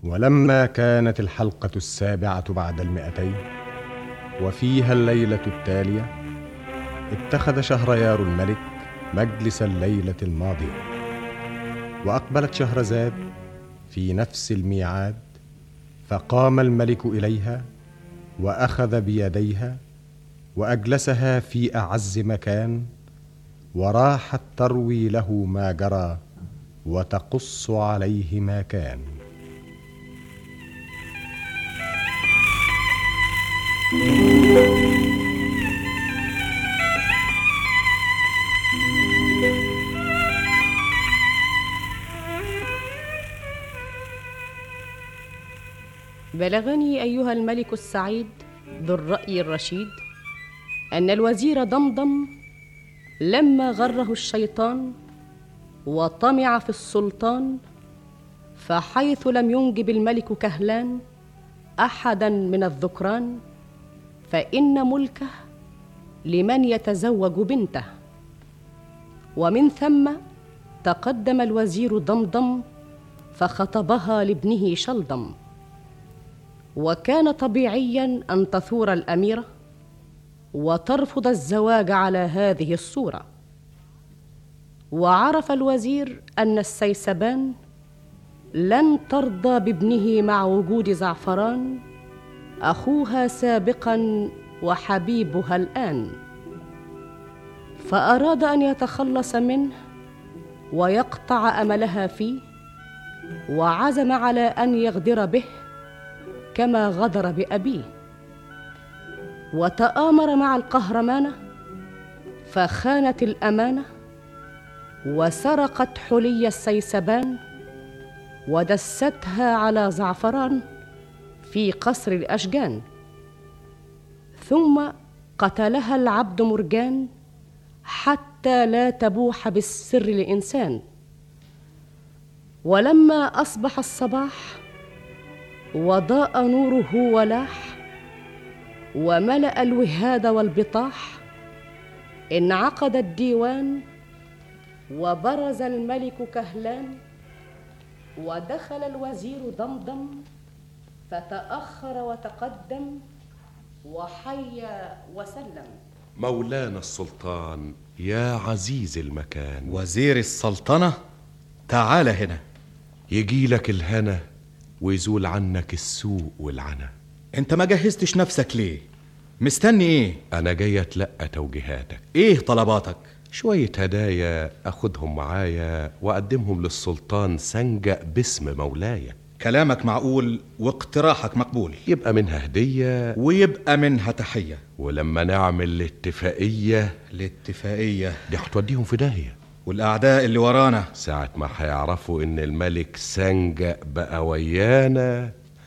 ولما كانت الحلقة 7 بعد 200 وفيها الليلة التالية، اتخذ شهريار الملك مجلس الليلة الماضية، وأقبلت شهرزاد في نفس الميعاد، فقام الملك إليها وأخذ بيديها وأجلسها في أعز مكان، وراحت تروي له ما جرى وتقص عليه ما كان. بلغني أيها الملك السعيد ذو الرأي الرشيد أن الوزير ضمضم لما غره الشيطان وطمع في السلطان، فحيث لم ينجب الملك كهلان أحدا من الذكران، فإن ملكه لمن يتزوج بنته. ومن ثم تقدم الوزير ضمضم فخطبها لابنه شلضم. وكان طبيعيا أن تثور الأميرة وترفض الزواج على هذه الصورة. وعرف الوزير أن السيسبان لن ترضى بابنه مع وجود زعفران أخوها سابقا وحبيبها الآن، فأراد أن يتخلص منه ويقطع أملها فيه، وعزم على أن يغدر به كما غدر بأبيه. وتآمر مع القهرمانة فخانت الأمانة، وسرقت حلي السيسبان ودستها على زعفران في قصر الأشجان. ثم قتلها العبد مرجان حتى لا تبوح بالسر لإنسان. ولما أصبح الصباح وضاء نوره ولاح وملأ الوهاد والبطاح، انعقد الديوان وبرز الملك كهلان، ودخل الوزير ضمضم فتأخر وتقدم وحيا وسلم. مولانا السلطان يا عزيز المكان. وزير السلطنة، تعال هنا. يجيلك الهنا ويزول عنك السوء والعنا. انت ما جهزتش نفسك ليه؟ مستني ايه؟ انا جاي اتلقى توجيهاتك. ايه طلباتك؟ شوية هدايا اخدهم معايا واقدمهم للسلطان سنجق باسم مولاي. كلامك معقول واقتراحك مقبول. يبقى منها هدية ويبقى منها تحية. ولما نعمل الاتفاقية دي هتوديهم في داهية. والأعداء اللي ورانا ساعة ما هيعرفوا إن الملك سنجق بقى ويانا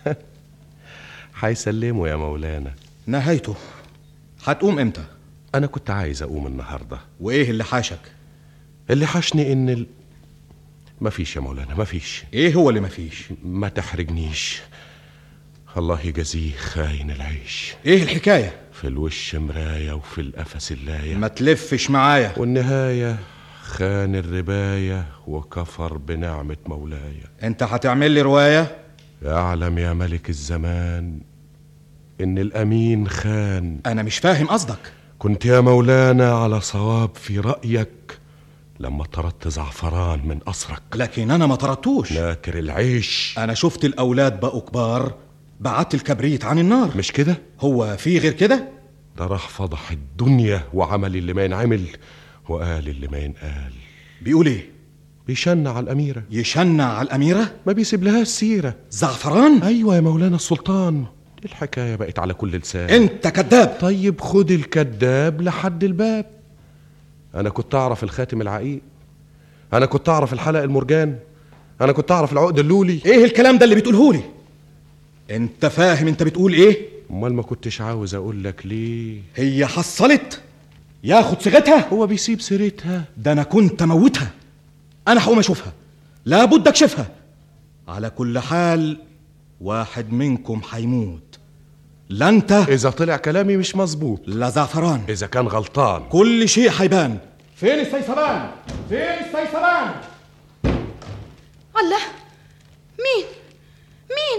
هيسلموا يا مولانا. نهايته. هتقوم امتى؟ أنا كنت عايز أقوم النهاردة. وإيه اللي حاشك؟ اللي حاشني إن مفيش يا مولانا، مفيش. إيه هو اللي مفيش؟ ما تحرجنيش، الله يجازيه خاين العيش. إيه الحكاية؟ في الوش مراية وفي القفس اللاية. ما تلفش معايا. والنهاية خان الرباية وكفر بنعمة مولاي. انت هتعمل لي رواية؟ يعلم يا ملك الزمان إن الأمين خان. أنا مش فاهم قصدك. كنت يا مولانا على صواب في رأيك لما طردت زعفران من قصرك، لكن أنا ما طردتوش. ناكر العيش. أنا شفت الأولاد بقوا كبار، بعت الكبريت عن النار. مش كده؟ هو في غير كده؟ ده راح فضح الدنيا وعمل اللي ما ينعمل وقال اللي ما ينقال. بيقول ايه؟ بيشنع على الأميرة. يشنع على الأميرة؟ ما بيسيب لهاش سيرة. زعفران؟ أيوة يا مولانا السلطان، دي الحكاية بقت على كل لسان. انت كذاب. طيب خد الكذاب لحد الباب. أنا كنت أعرف الخاتم العقيق، أنا كنت أعرف الحلق المرجان، أنا كنت أعرف العقد اللولي. ايه الكلام ده اللي بتقولهولي؟ انت فاهم انت بتقول ايه؟ امال ما كنتش عاوز اقول لك ليه؟ هي حصلت ياخد صيغتها. هو بيسيب سيرتها؟ ده انا كنت اموتها. انا هقوم اشوفها، لابد اكشفها. على كل حال واحد منكم هيموت، لا انت اذا طلع كلامي مش مظبوط، لا زعفران اذا كان غلطان. كل شيء هيبان. فين السيسبان؟ فين السيسبان؟ الله، مين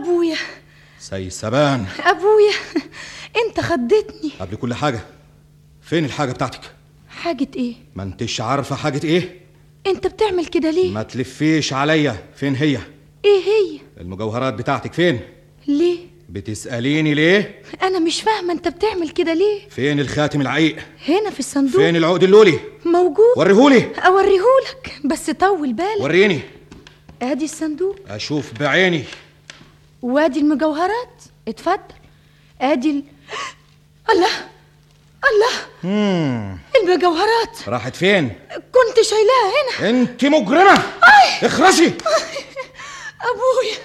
أبويا. سيسبان. أبويا، أنت خدتني. قبل كل حاجة، فين الحاجة بتاعتك؟ حاجة إيه؟ ما انتش عارفة حاجة ايه؟ أنت بتعمل كده ليه؟ ما تلفيش عليا. فين هي؟ إيه هي؟ المجوهرات بتاعتك فين؟ ليه؟ بتسأليني ليه؟ أنا مش فاهمة أنت بتعمل كده ليه؟ فين الخاتم العقيق؟ هنا في الصندوق. فين العقد اللولي؟ موجود. وريهولي. أوريهولك بس طول بالك. وريني. أدي الصندوق. أشوف بعيني. وادي المجوهرات. اتفضل. أدي الله الله. المجوهرات راحت فين؟ كنت شايلاها هنا. انت مجرمة. اخرسي. أبويا.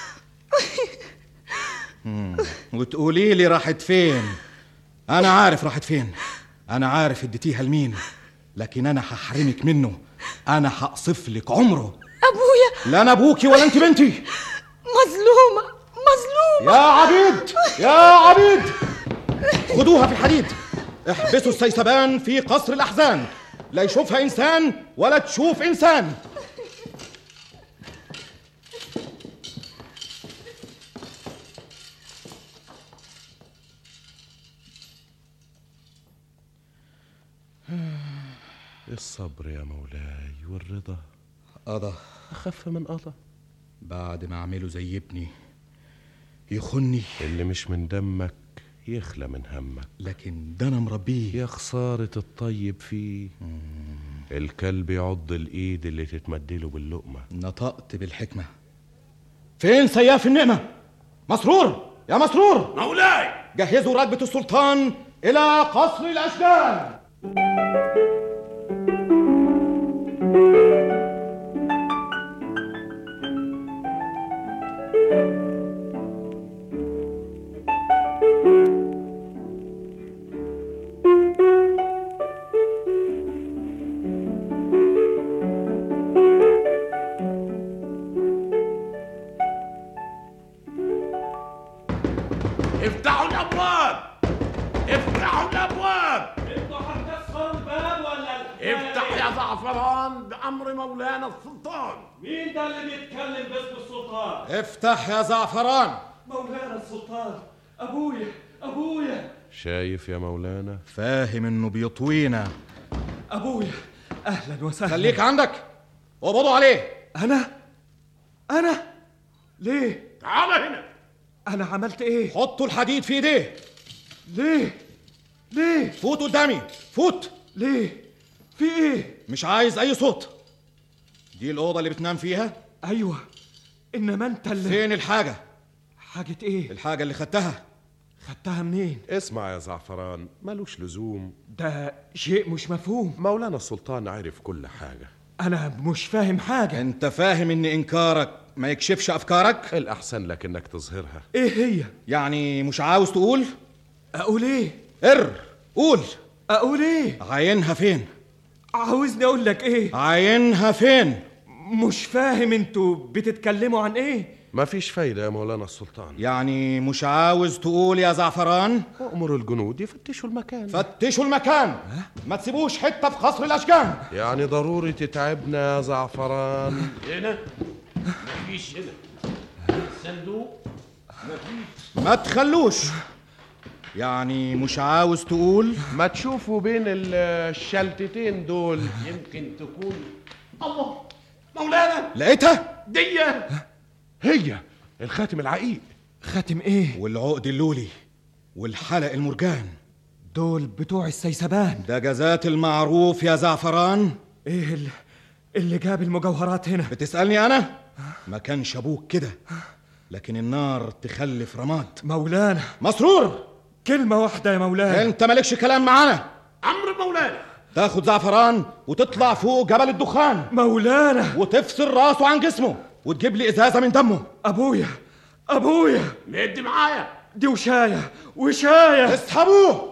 وتقولي لي راحت فين؟ أنا عارف راحت فين، أنا عارف اديتيها لمين، لكن أنا هحرمك منه. أنا هقصف لك عمره. أبويا. لا أنا أبوكي ولا أنت بنتي. مظلومة مظلومة. يا عبيد يا عبيد، خدوها في الحديد، احبسوا السيسبان في قصر الأحزان، لا يشوفها إنسان ولا تشوف إنسان. الصبر يا مولاي والرضا قضى أخف من قضى. بعد ما أعمله زي ابني يخني، اللي مش من دمك يخلى من همك، لكن ده أنا مربيه. يا خسارة الطيب فيه. الكلب يعض الإيد اللي تتمدله باللقمة. نطقت بالحكمة. فين سياف النعمة؟ مسرور يا مسرور. مولاي. جهزوا ركبة السلطان إلى قصر الأشجان. افتحوا الابواب، افتحوا الابواب. انتوا هتكسروا الباب ولا افتح يا زعفران بامر مولانا السلطان. مين ده اللي بيتكلم باسم السلطان؟ افتح يا زعفران. مولانا السلطان. ابويا. شايف يا مولانا؟ فاهم انه بيطوينا. ابويا، اهلا وسهلا. خليك عندك، قبضوا عليه. انا ليه؟ تعال هنا. انا عملت ايه؟ حطوا الحديد في ايديه. ليه؟ فوت قدامي، فوت. ليه؟ في ايه؟ مش عايز اي صوت. دي الاوضه اللي بتنام فيها. ايوه، انما انت اللي... فين الحاجه؟ حاجة ايه؟ الحاجه اللي خدتها. خدتها منين؟ اسمع يا زعفران، ملوش لزوم. ده شيء مش مفهوم. مولانا السلطان عرف كل حاجة. انا مش فاهم حاجة. انت فاهم ان انكارك ما يكشفش افكارك؟ الأحسن لك إنك تظهرها. ايه هي؟ يعني مش عاوز تقول؟ اقول ايه؟ قول. اقول ايه؟ عينها فين؟ عاوزني اقول لك ايه؟ عينها فين؟ مش فاهم انتوا بتتكلموا عن ايه؟ مفيش فايدة يا مولانا السلطان. يعني مش عاوز تقول يا زعفران؟ أمر الجنود يفتشوا المكان. فتشوا المكان، ما تسيبوش حته في قصر الاشجان. يعني ضروري تتعبنا يا زعفران. هنا مفيش. هنا الصندوق مفيش. ما تخلوش. يعني مش عاوز تقول؟ ما تشوفوا بين الشلتتين دول. يمكن تكون. الله، مولانا لقيتها؟ دي هي الخاتم العقيق. خاتم ايه؟ والعقد اللولي والحلق المرجان دول بتوع السيسبان. ده جزات المعروف يا زعفران. ايه اللي جاب المجوهرات هنا؟ بتسألني أنا؟ ما كانش أبوك كده، لكن النار تخلف رماد. مولانا مسرور، كلمة واحدة يا مولانا. أنت مالكش كلام معانا. امر مولانا. تاخد زعفران وتطلع فوق جبل الدخان مولانا. وتفصل راسه عن جسمه وتجيب لي إزازة من دمه. أبويا مد معايا. دي وشاية اسحبوه.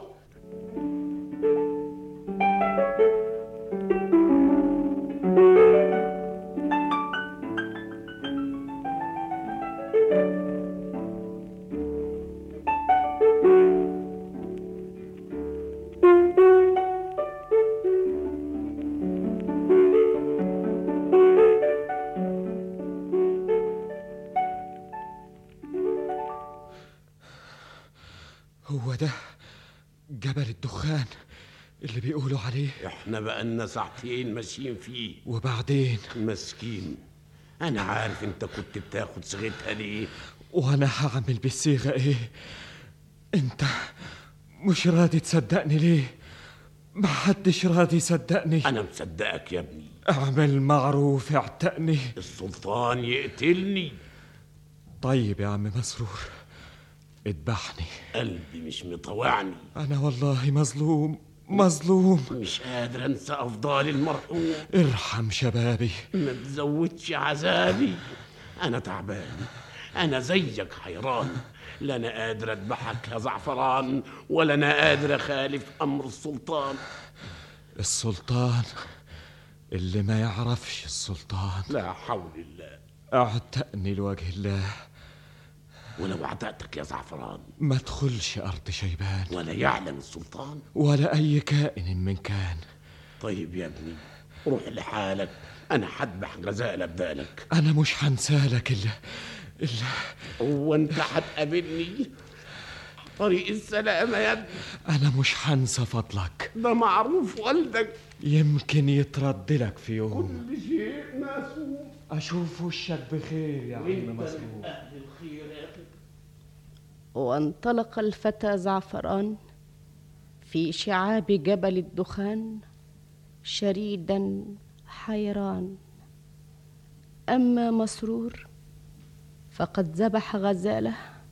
هو ده جبل الدخان اللي بيقولوا عليه؟ احنا بقالنا ساعتين ماشيين فيه. وبعدين؟ مسكين، انا عارف انت كنت بتاخد صيغتها ليه. وانا هعمل بالصيغه ايه؟ انت مش راضي تصدقني ليه؟ محدش راضي يصدقني. انا مصدقك يا ابني. اعمل معروف، اعتقني. السلطان يقتلني. طيب يا عم مسرور، اذبحني. قلبي مش مطوعني. انا والله مظلوم مظلوم. مش قادر انسى افضال المرحوم. ارحم شبابي. ما تزودش عذابي. انا تعبان، انا زيك حيران. لا انا قادر اذبحك يا زعفران، ولا انا قادر اخالف امر السلطان. السلطان اللي ما يعرفش السلطان. لا حول الله. اعتقني لوجه الله. ولو اعتقتك يا زعفران ما تدخلش ارض شيبان، ولا يعلم السلطان، ولا اي كائن من كان. طيب يا ابني روح لحالك، انا هذبح غزاله بدالك. انا مش هنسالك الا هو انت هتقابلني طريق السلامه يا ابني؟ انا مش هنسى فضلك، ده معروف والدك. يمكن يترد لك في يوم. كل شيء مسؤول. اشوف وشك بخير يا عم مسرور. اهل الخير يا اخي. وانطلق الفتى زعفران في شعاب جبل الدخان شريدا حيران. أما مسرور فقد ذبح غزالة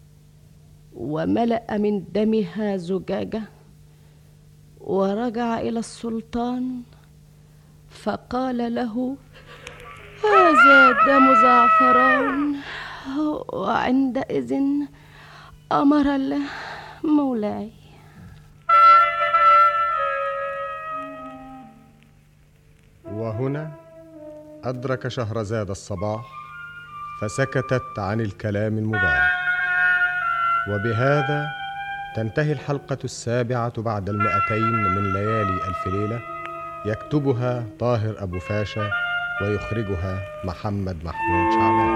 وملأ من دمها زجاجة، ورجع إلى السلطان فقال له: هذا دم زعفران. وعندئذ أمر الله مولاي. وهنا أدرك شهرزاد الصباح فسكتت عن الكلام المباح. وبهذا تنتهي الحلقة 7 بعد 200 من ليالي ألف ليلة، يكتبها طاهر أبو فاشا ويخرجها محمد محمود شعبان.